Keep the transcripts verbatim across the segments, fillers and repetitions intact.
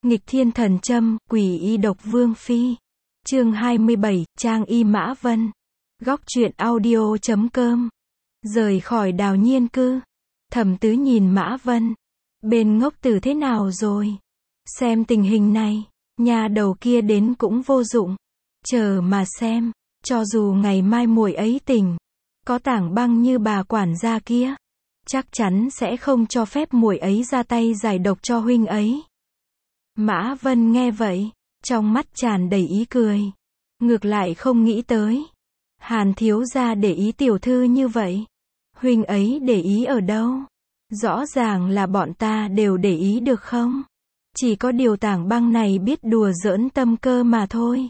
Nghịch thiên thần châm, quỷ y độc vương phi. Chương hai mươi bảy, Trang y Mã Vân. Góc truyện audio chấm com. Rời khỏi Đào Nhiên cư. Thẩm Tứ nhìn Mã Vân. Bên ngốc tử thế nào rồi? Xem tình hình này, nhà đầu kia đến cũng vô dụng. Chờ mà xem, cho dù ngày mai muội ấy tỉnh, có tảng băng như bà quản gia kia, chắc chắn sẽ không cho phép muội ấy ra tay giải độc cho huynh ấy. Mã Vân nghe vậy, trong mắt tràn đầy ý cười. Ngược lại không nghĩ tới, Hàn thiếu gia để ý tiểu thư như vậy. Huynh ấy để ý ở đâu? Rõ ràng là bọn ta đều để ý được không? Chỉ có điều tảng băng này biết đùa giỡn tâm cơ mà thôi.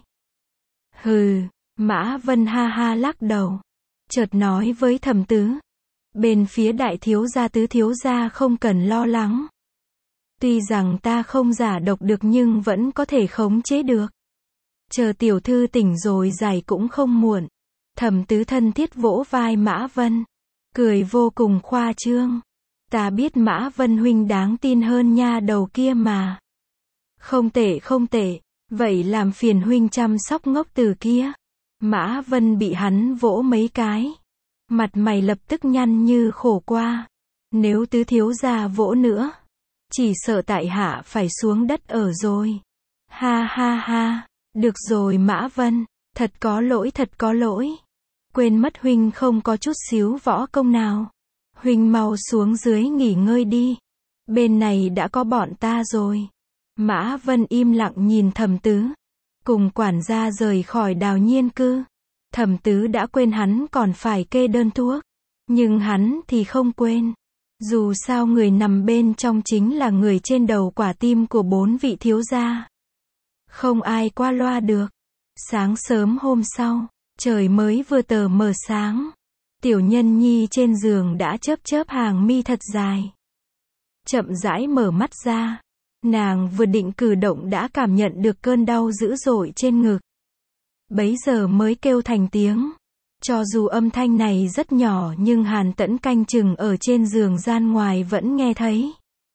Hừ, Mã Vân ha ha lắc đầu. Chợt nói với Thẩm Tứ. Bên phía đại thiếu gia tứ thiếu gia không cần lo lắng. Tuy rằng ta không giả độc được nhưng vẫn có thể khống chế được. Chờ tiểu thư tỉnh rồi giải cũng không muộn. Thẩm Tứ thân thiết vỗ vai Mã Vân. Cười vô cùng khoa trương. Ta biết Mã Vân huynh đáng tin hơn nha đầu kia mà. Không tệ không tệ. Vậy làm phiền huynh chăm sóc ngốc tử kia. Mã Vân bị hắn vỗ mấy cái. Mặt mày lập tức nhăn như khổ qua. Nếu tứ thiếu gia vỗ nữa, chỉ sợ tại hạ phải xuống đất ở rồi. Ha ha ha. Được rồi Mã Vân. Thật có lỗi thật có lỗi. Quên mất huynh không có chút xíu võ công nào. Huynh mau xuống dưới nghỉ ngơi đi. Bên này đã có bọn ta rồi. Mã Vân im lặng nhìn Thẩm Tứ. Cùng quản gia rời khỏi Đào Nhiên cư. Thẩm Tứ đã quên hắn còn phải kê đơn thuốc. Nhưng hắn thì không quên. Dù sao người nằm bên trong chính là người trên đầu quả tim của bốn vị thiếu gia. Không ai qua loa được. Sáng sớm hôm sau, trời mới vừa tờ mờ sáng. Tiểu Nhân Nhi trên giường đã chớp chớp hàng mi thật dài. Chậm rãi mở mắt ra. Nàng vừa định cử động đã cảm nhận được cơn đau dữ dội trên ngực. Bấy giờ mới kêu thành tiếng. Cho dù âm thanh này rất nhỏ nhưng Hàn Tẫn canh chừng ở trên giường gian ngoài vẫn nghe thấy.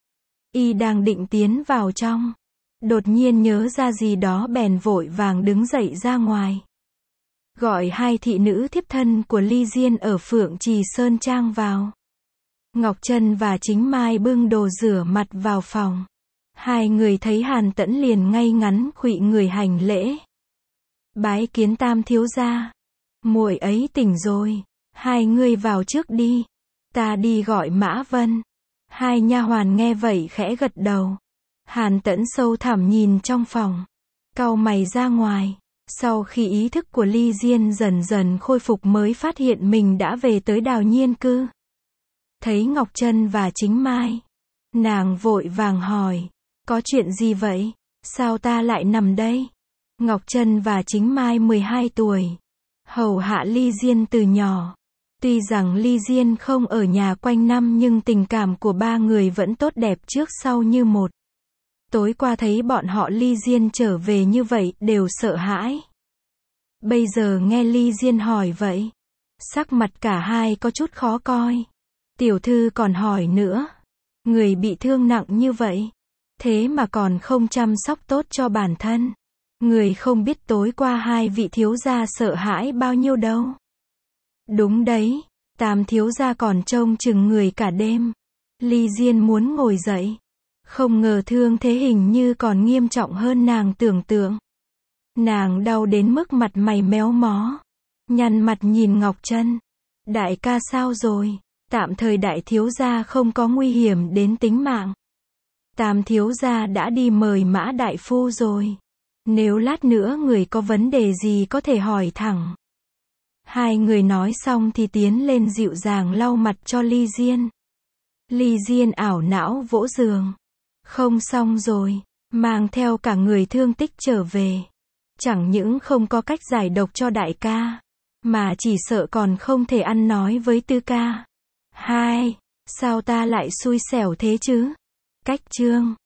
Y đang định tiến vào trong. Đột nhiên nhớ ra gì đó bèn vội vàng đứng dậy ra ngoài. Gọi hai thị nữ thiếp thân của Ly Diên ở Phượng Trì Sơn Trang vào. Ngọc Trân và Chính Mai bưng đồ rửa mặt vào phòng. Hai người thấy Hàn Tẫn liền ngay ngắn khuỵu người hành lễ. Bái kiến tam thiếu gia. Muội ấy tỉnh rồi. Hai người vào trước đi. Ta đi gọi Mã Vân. Hai nha hoàn nghe vậy khẽ gật đầu. Hàn Tẫn sâu thẳm nhìn trong phòng. Cau mày ra ngoài. Sau khi ý thức của Ly Diên dần dần khôi phục mới phát hiện mình đã về tới Đào Nhiên cư. Thấy Ngọc Trân và Chính Mai. Nàng vội vàng hỏi. Có chuyện gì vậy? Sao ta lại nằm đây? Ngọc Trân và Chính Mai mười hai tuổi. Hầu hạ Ly Diên từ nhỏ. Tuy rằng Ly Diên không ở nhà quanh năm nhưng tình cảm của ba người vẫn tốt đẹp trước sau như một. Tối qua thấy bọn họ Ly Diên trở về như vậy đều sợ hãi. Bây giờ nghe Ly Diên hỏi vậy. Sắc mặt cả hai có chút khó coi. Tiểu thư còn hỏi nữa. Người bị thương nặng như vậy. Thế mà còn không chăm sóc tốt cho bản thân. Người không biết tối qua hai vị thiếu gia sợ hãi bao nhiêu đâu. Đúng đấy, tam thiếu gia còn trông chừng người cả đêm. Ly Diên muốn ngồi dậy. Không ngờ thương thế hình như còn nghiêm trọng hơn nàng tưởng tượng. Nàng đau đến mức mặt mày méo mó. Nhăn mặt nhìn Ngọc Trân. Đại ca sao rồi? Tạm thời đại thiếu gia không có nguy hiểm đến tính mạng. Tam thiếu gia đã đi mời Mã đại phu rồi. Nếu lát nữa người có vấn đề gì có thể hỏi thẳng. Hai người nói xong thì tiến lên dịu dàng lau mặt cho Ly Diên. Ly Diên ảo não vỗ giường. Không xong rồi, mang theo cả người thương tích trở về. Chẳng những không có cách giải độc cho đại ca, mà chỉ sợ còn không thể ăn nói với Tư ca. Hai, sao ta lại xui xẻo thế chứ? Cách chương.